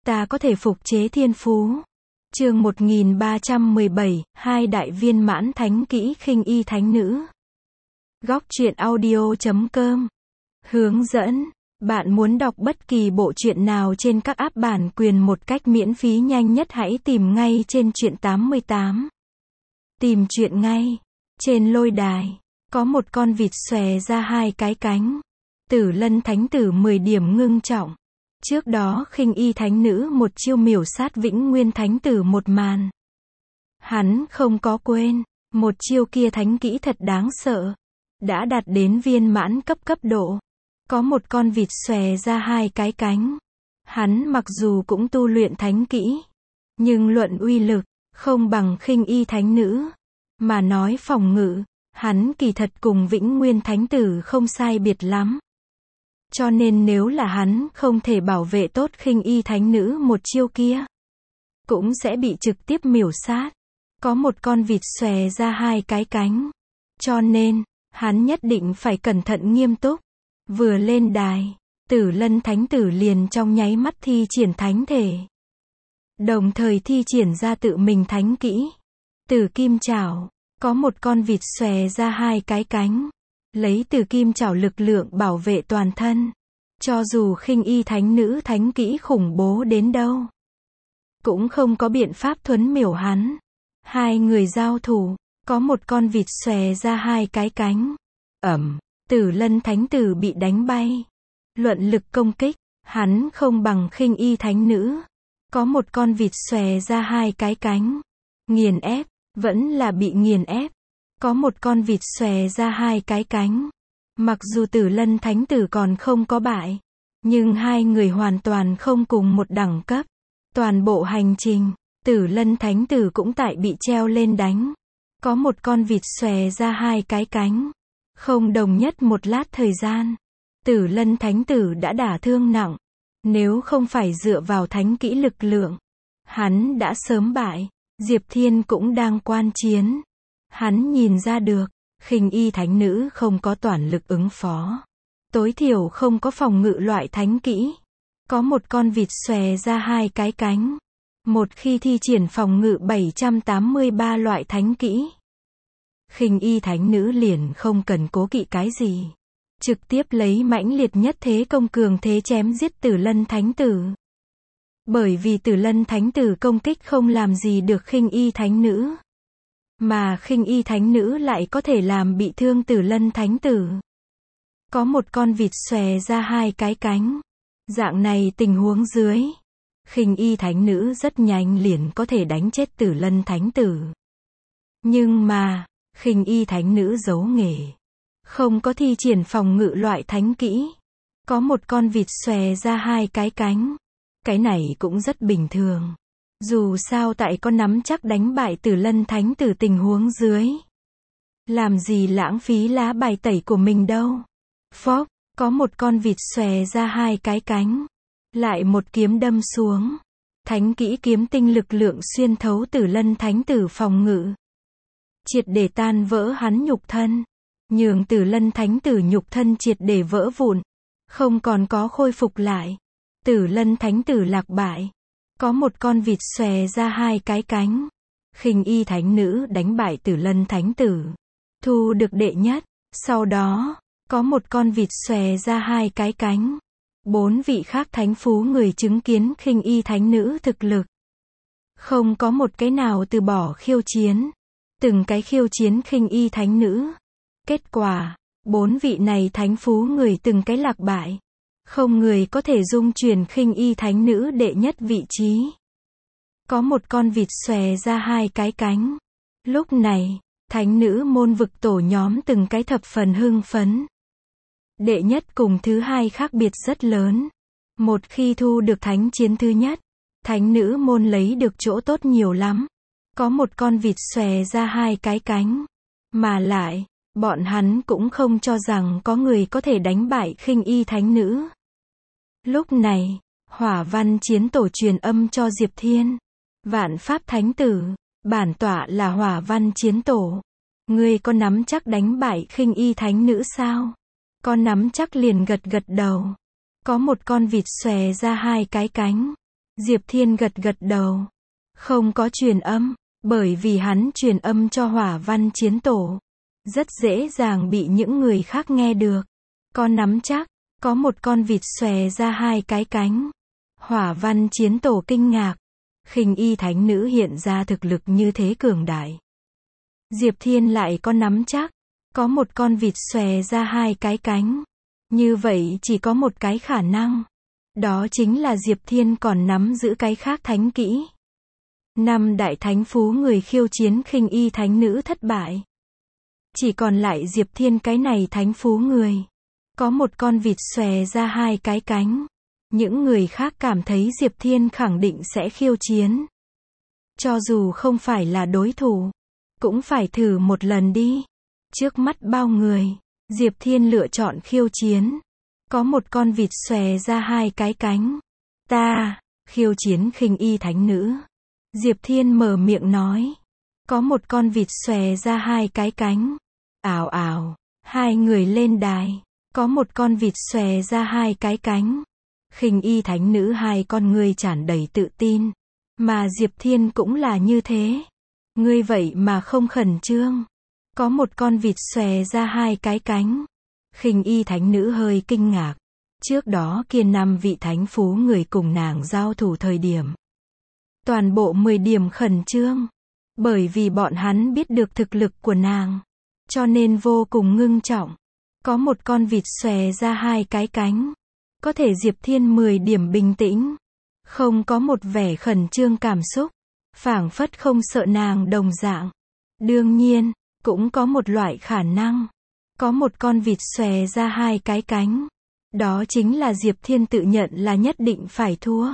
ta có thể phục chế thiên phú. Chương 1317, hai đại viên mãn thánh kỹ khinh y thánh nữ. Góc truyện audio.com. Hướng dẫn. Bạn muốn đọc bất kỳ bộ truyện nào trên các app bản quyền một cách miễn phí nhanh nhất, hãy tìm ngay trên Truyện 88. Tìm truyện ngay. Trên lôi đài, có một con vịt xòe ra hai cái cánh. Tử Lân Thánh Tử 10 điểm ngưng trọng. Trước đó khinh y thánh nữ một chiêu miểu sát Vĩnh Nguyên Thánh Tử một màn. Hắn không có quên, một chiêu kia thánh kỹ thật đáng sợ. Đã đạt đến viên mãn cấp độ. Có một con vịt xòe ra hai cái cánh. Hắn mặc dù cũng tu luyện thánh kỹ, nhưng luận uy lực, không bằng khinh y thánh nữ. Mà nói phòng ngự, hắn kỳ thật cùng Vĩnh Nguyên Thánh Tử không sai biệt lắm. Cho nên nếu là hắn không thể bảo vệ tốt khinh y thánh nữ một chiêu kia, cũng sẽ bị trực tiếp miểu sát. Có một con vịt xòe ra hai cái cánh. Cho nên, hắn nhất định phải cẩn thận nghiêm túc. Vừa lên đài, Tử Lân Thánh Tử liền trong nháy mắt thi triển thánh thể. Đồng thời thi triển ra tự mình thánh kỹ. Tử Kim Chảo. Có một con vịt xòe ra hai cái cánh. Lấy Tử Kim Chảo lực lượng bảo vệ toàn thân. Cho dù khinh y thánh nữ thánh kỹ khủng bố đến đâu, cũng không có biện pháp thuấn miểu hắn. Hai người giao thủ, có một con vịt xòe ra hai cái cánh. Tử Lân Thánh Tử bị đánh bay. Luận lực công kích, hắn không bằng khinh y thánh nữ. Có một con vịt xòe ra hai cái cánh. Nghiền ép, vẫn là bị nghiền ép. Có một con vịt xòe ra hai cái cánh. Mặc dù Tử Lân Thánh Tử còn không có bại, nhưng hai người hoàn toàn không cùng một đẳng cấp. Toàn bộ hành trình, Tử Lân Thánh Tử cũng tại bị treo lên đánh. Có một con vịt xòe ra hai cái cánh. Không đồng nhất một lát thời gian, Tử Lân Thánh Tử đã đả thương nặng. Nếu không phải dựa vào thánh kỹ lực lượng, hắn đã sớm bại. Diệp Thiên cũng đang quan chiến. Hắn nhìn ra được, khinh y thánh nữ không có toàn lực ứng phó. Tối thiểu không có phòng ngự loại thánh kỹ. Có một con vịt xòe ra hai cái cánh. Một khi thi triển phòng ngự 783 loại thánh kỹ, khinh y thánh nữ liền không cần cố kỵ cái gì. Trực tiếp lấy mãnh liệt nhất thế công cường thế chém giết Tử Lân Thánh Tử. Bởi vì Tử Lân Thánh Tử công kích không làm gì được khinh y thánh nữ. Mà khinh y thánh nữ lại có thể làm bị thương Tử Lân Thánh Tử. Có một con vịt xòe ra hai cái cánh. Dạng này tình huống dưới, khinh y thánh nữ rất nhanh liền có thể đánh chết Tử Lân Thánh Tử. Nhưng mà, khinh y thánh nữ giấu nghề. Không có thi triển phòng ngự loại thánh kỹ. Có một con vịt xòe ra hai cái cánh. Cái này cũng rất bình thường. Dù sao tại có nắm chắc đánh bại Tử Lân Thánh Tử tình huống dưới. Làm gì lãng phí lá bài tẩy của mình đâu. Phốc, có một con vịt xòe ra hai cái cánh. Lại một kiếm đâm xuống. Thánh kỹ kiếm tinh lực lượng xuyên thấu Tử Lân Thánh Tử phòng ngự. Triệt để tan vỡ hắn nhục thân. Nhường Tử Lân Thánh Tử nhục thân triệt để vỡ vụn. Không còn có khôi phục lại. Tử Lân Thánh Tử lạc bại. Có một con vịt xòe ra hai cái cánh. Khinh y thánh nữ đánh bại Tử Lân Thánh Tử. Thu được đệ nhất. Sau đó, có một con vịt xòe ra hai cái cánh. 4 vị khác thánh phú người chứng kiến khinh y thánh nữ thực lực. Không có một cái nào từ bỏ khiêu chiến. Từng cái khiêu chiến khinh y thánh nữ. Kết quả, 4 vị này thánh phú người từng cái lạc bại. Không người có thể dung chuyển khinh y thánh nữ đệ nhất vị trí. Có một con vịt xòe ra hai cái cánh. Lúc này, thánh nữ môn vực tổ nhóm từng cái thập phần hưng phấn. Đệ nhất cùng thứ hai khác biệt rất lớn. Một khi thu được thánh chiến thứ nhất, thánh nữ môn lấy được chỗ tốt nhiều lắm. Có một con vịt xòe ra hai cái cánh. Mà lại, bọn hắn cũng không cho rằng có người có thể đánh bại khinh y thánh nữ. Lúc này, Hỏa Văn Chiến Tổ truyền âm cho Diệp Thiên. Vạn Pháp Thánh Tử, bản tọa là Hỏa Văn Chiến Tổ. Ngươi có nắm chắc đánh bại khinh y thánh nữ sao? Có nắm chắc liền gật gật đầu. Có một con vịt xòe ra hai cái cánh. Diệp Thiên gật gật đầu. Không có truyền âm, bởi vì hắn truyền âm cho Hỏa Văn Chiến Tổ. Rất dễ dàng bị những người khác nghe được. Có nắm chắc, có một con vịt xòe ra hai cái cánh. Hỏa Văn Chiến Tổ kinh ngạc. Khinh y thánh nữ hiện ra thực lực như thế cường đại. Diệp Thiên lại có nắm chắc, có một con vịt xòe ra hai cái cánh. Như vậy chỉ có một cái khả năng. Đó chính là Diệp Thiên còn nắm giữ cái khác thánh kỹ. 5 đại thánh phú người khiêu chiến khinh y thánh nữ thất bại. Chỉ còn lại Diệp Thiên cái này thánh phú người. Có một con vịt xòe ra hai cái cánh. Những người khác cảm thấy Diệp Thiên khẳng định sẽ khiêu chiến. Cho dù không phải là đối thủ, cũng phải thử một lần đi. Trước mắt bao người, Diệp Thiên lựa chọn khiêu chiến. Có một con vịt xòe ra hai cái cánh. Ta, khiêu chiến khinh y thánh nữ. Diệp Thiên mở miệng nói. Có một con vịt xòe ra hai cái cánh. Ào ào, hai người lên đài. Có một con vịt xòe ra hai cái cánh. Khinh y thánh nữ hai con ngươi tràn đầy tự tin. Mà Diệp Thiên cũng là như thế. Ngươi vậy mà không khẩn trương. Có một con vịt xòe ra hai cái cánh. Khinh y thánh nữ hơi kinh ngạc. Trước đó kia 5 vị thánh phú người cùng nàng giao thủ thời điểm. Toàn bộ 10 điểm khẩn trương. Bởi vì bọn hắn biết được thực lực của nàng. Cho nên vô cùng ngưng trọng. Có một con vịt xòe ra hai cái cánh. Có thể Diệp Thiên 10 điểm bình tĩnh. Không có một vẻ khẩn trương cảm xúc. Phảng phất không sợ nàng đồng dạng. Đương nhiên, cũng có một loại khả năng. Có một con vịt xòe ra hai cái cánh. Đó chính là Diệp Thiên tự nhận là nhất định phải thua.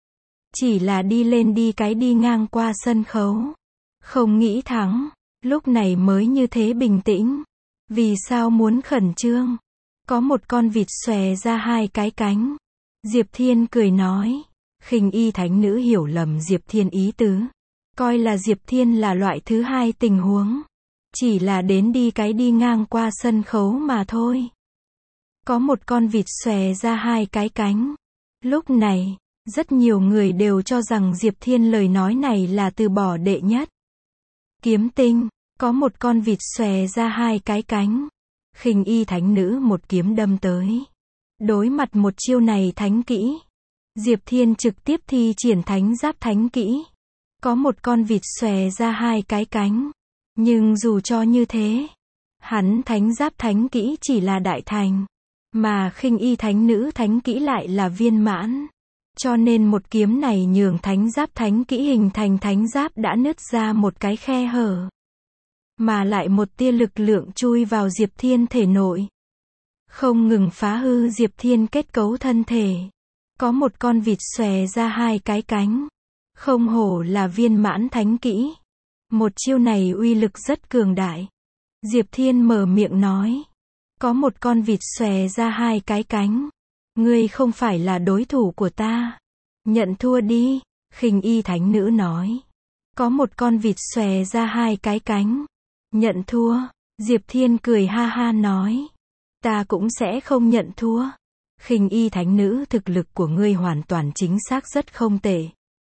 Chỉ là đi lên đi ngang qua sân khấu. Không nghĩ thắng. Lúc này mới như thế bình tĩnh. Vì sao muốn khẩn trương? Có một con vịt xòe ra hai cái cánh. Diệp Thiên cười nói. Khinh y thánh nữ hiểu lầm Diệp Thiên ý tứ. Coi là Diệp Thiên là loại thứ hai tình huống. Chỉ là đến đi ngang qua sân khấu mà thôi. Có một con vịt xòe ra hai cái cánh. Lúc này, rất nhiều người đều cho rằng Diệp Thiên lời nói này là từ bỏ đệ nhất. Kiếm tinh, có một con vịt xòe ra hai cái cánh. Khinh y thánh nữ một kiếm đâm tới. Đối mặt một chiêu này thánh kỹ. Diệp Thiên trực tiếp thi triển thánh giáp thánh kỹ. Có một con vịt xòe ra hai cái cánh. Nhưng dù cho như thế, hắn thánh giáp thánh kỹ chỉ là đại thành. Mà khinh y thánh nữ thánh kỹ lại là viên mãn. Cho nên một kiếm này nhường thánh giáp thánh kỹ hình thành thánh giáp đã nứt ra một cái khe hở. Mà lại một tia lực lượng chui vào Diệp Thiên thể nội. Không ngừng phá hư Diệp Thiên kết cấu thân thể. Có một con vịt xòe ra hai cái cánh. Không hổ là viên mãn thánh kỹ. Một chiêu này uy lực rất cường đại. Diệp Thiên mở miệng nói. Có một con vịt xòe ra hai cái cánh. Ngươi không phải là đối thủ của ta. Nhận thua đi, khinh y thánh nữ nói. Có một con vịt xòe ra hai cái cánh. Nhận thua, Diệp Thiên cười ha ha nói. Ta cũng sẽ không nhận thua. Khinh y thánh nữ thực lực của ngươi hoàn toàn chính xác rất không tệ.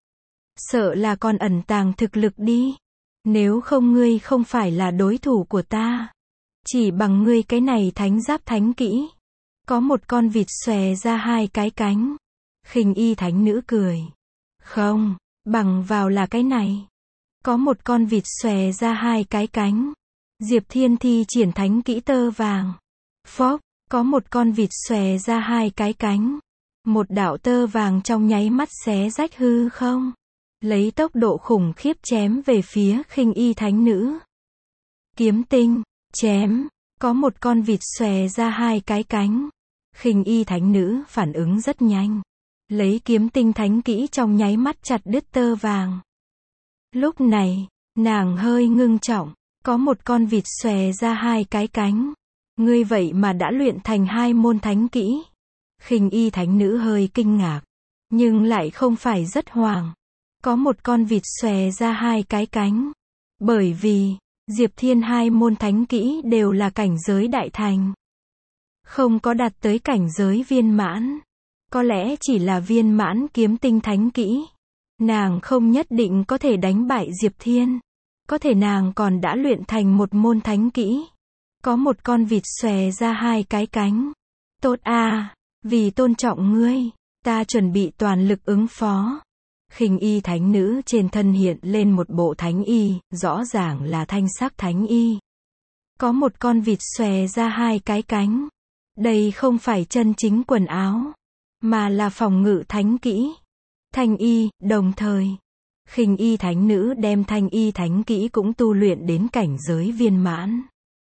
Sợ là còn ẩn tàng thực lực đi. Nếu không ngươi không phải là đối thủ của ta. Chỉ bằng ngươi cái này thánh giáp thánh kỹ. Có một con vịt xòe ra hai cái cánh. Khinh y thánh nữ cười. Không, bằng vào là cái này. Có một con vịt xòe ra hai cái cánh. Diệp Thiên thi triển thánh kỹ tơ vàng. Phốc, có một con vịt xòe ra hai cái cánh. Một đạo tơ vàng trong nháy mắt xé rách hư không. Lấy tốc độ khủng khiếp chém về phía khinh y thánh nữ. Kiếm tinh, chém. Có một con vịt xòe ra hai cái cánh. Khinh y thánh nữ phản ứng rất nhanh. Lấy kiếm tinh thánh kỹ trong nháy mắt chặt đứt tơ vàng. Lúc này, nàng hơi ngưng trọng. Có một con vịt xòe ra hai cái cánh. Ngươi vậy mà đã luyện thành hai môn thánh kỹ. Khinh y thánh nữ hơi kinh ngạc. Nhưng lại không phải rất hoảng. Có một con vịt xòe ra hai cái cánh. Bởi vì, Diệp Thiên hai môn thánh kỹ đều là cảnh giới đại thành. Không có đạt tới cảnh giới viên mãn. Có lẽ chỉ là viên mãn kiếm tinh thánh kỹ. Nàng không nhất định có thể đánh bại Diệp Thiên. Có thể nàng còn đã luyện thành một môn thánh kỹ. Có một con vịt xòe ra hai cái cánh. Tốt à, vì tôn trọng ngươi, ta chuẩn bị toàn lực ứng phó. Khinh y thánh nữ trên thân hiện lên một bộ thánh y, rõ ràng là thanh sắc thánh y. Có một con vịt xòe ra hai cái cánh. Đây không phải chân chính quần áo, mà là phòng ngự thánh kỹ. Thanh y, đồng thời, khinh y thánh nữ đem thanh y thánh kỹ cũng tu luyện đến cảnh giới viên mãn.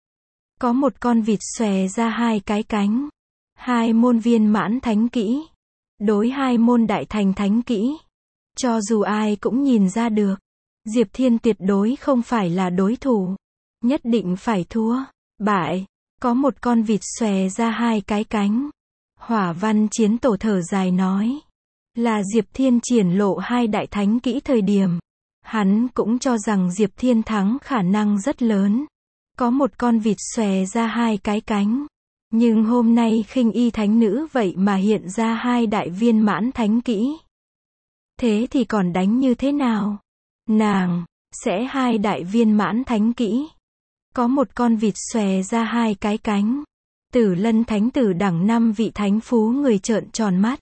Có một con vịt xòe ra hai cái cánh. Hai môn viên mãn thánh kỹ. Đối hai môn đại thành thánh kỹ. Cho dù ai cũng nhìn ra được. Diệp Thiên tuyệt đối không phải là đối thủ. Nhất định phải thua. Bại. Có một con vịt xòe ra hai cái cánh. Hỏa Văn Chiến Tổ thở dài nói. Là Diệp Thiên triển lộ hai đại thánh kỹ thời điểm. Hắn cũng cho rằng Diệp Thiên thắng khả năng rất lớn. Có một con vịt xòe ra hai cái cánh. Nhưng hôm nay khinh y thánh nữ vậy mà hiện ra hai đại viên mãn thánh kỹ. Thế thì còn đánh như thế nào? Nàng sẽ hai đại viên mãn thánh kỹ. Có một con vịt xòe ra hai cái cánh. Tử Lân Thánh Tử đẳng 5 vị thánh phú người trợn tròn mắt.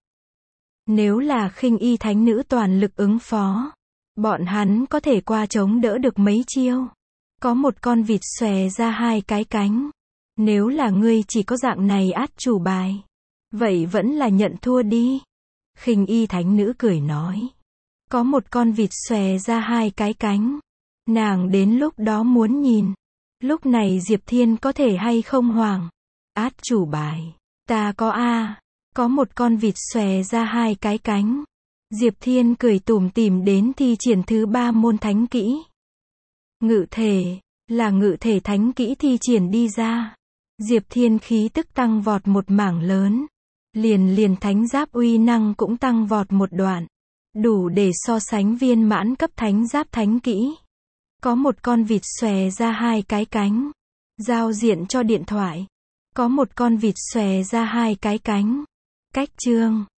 Nếu là khinh y thánh nữ toàn lực ứng phó, bọn hắn có thể qua chống đỡ được mấy chiêu. Có một con vịt xòe ra hai cái cánh. Nếu là ngươi chỉ có dạng này át chủ bài, vậy vẫn là nhận thua đi. Khinh y thánh nữ cười nói. Có một con vịt xòe ra hai cái cánh. Nàng đến lúc đó muốn nhìn. Lúc này Diệp Thiên có thể hay không hoảng. Át chủ bài. Ta có a. Có một con vịt xòe ra hai cái cánh. Diệp Thiên cười tủm tỉm đến thi triển thứ 3 môn thánh kỹ. Ngự thể. Là ngự thể thánh kỹ thi triển đi ra. Diệp Thiên khí tức tăng vọt một mảng lớn. Liền thánh giáp uy năng cũng tăng vọt một đoạn. Đủ để so sánh viên mãn cấp thánh giáp thánh kỹ. Có một con vịt xòe ra hai cái cánh. Giao diện cho điện thoại. Có một con vịt xòe ra hai cái cánh. Cách chương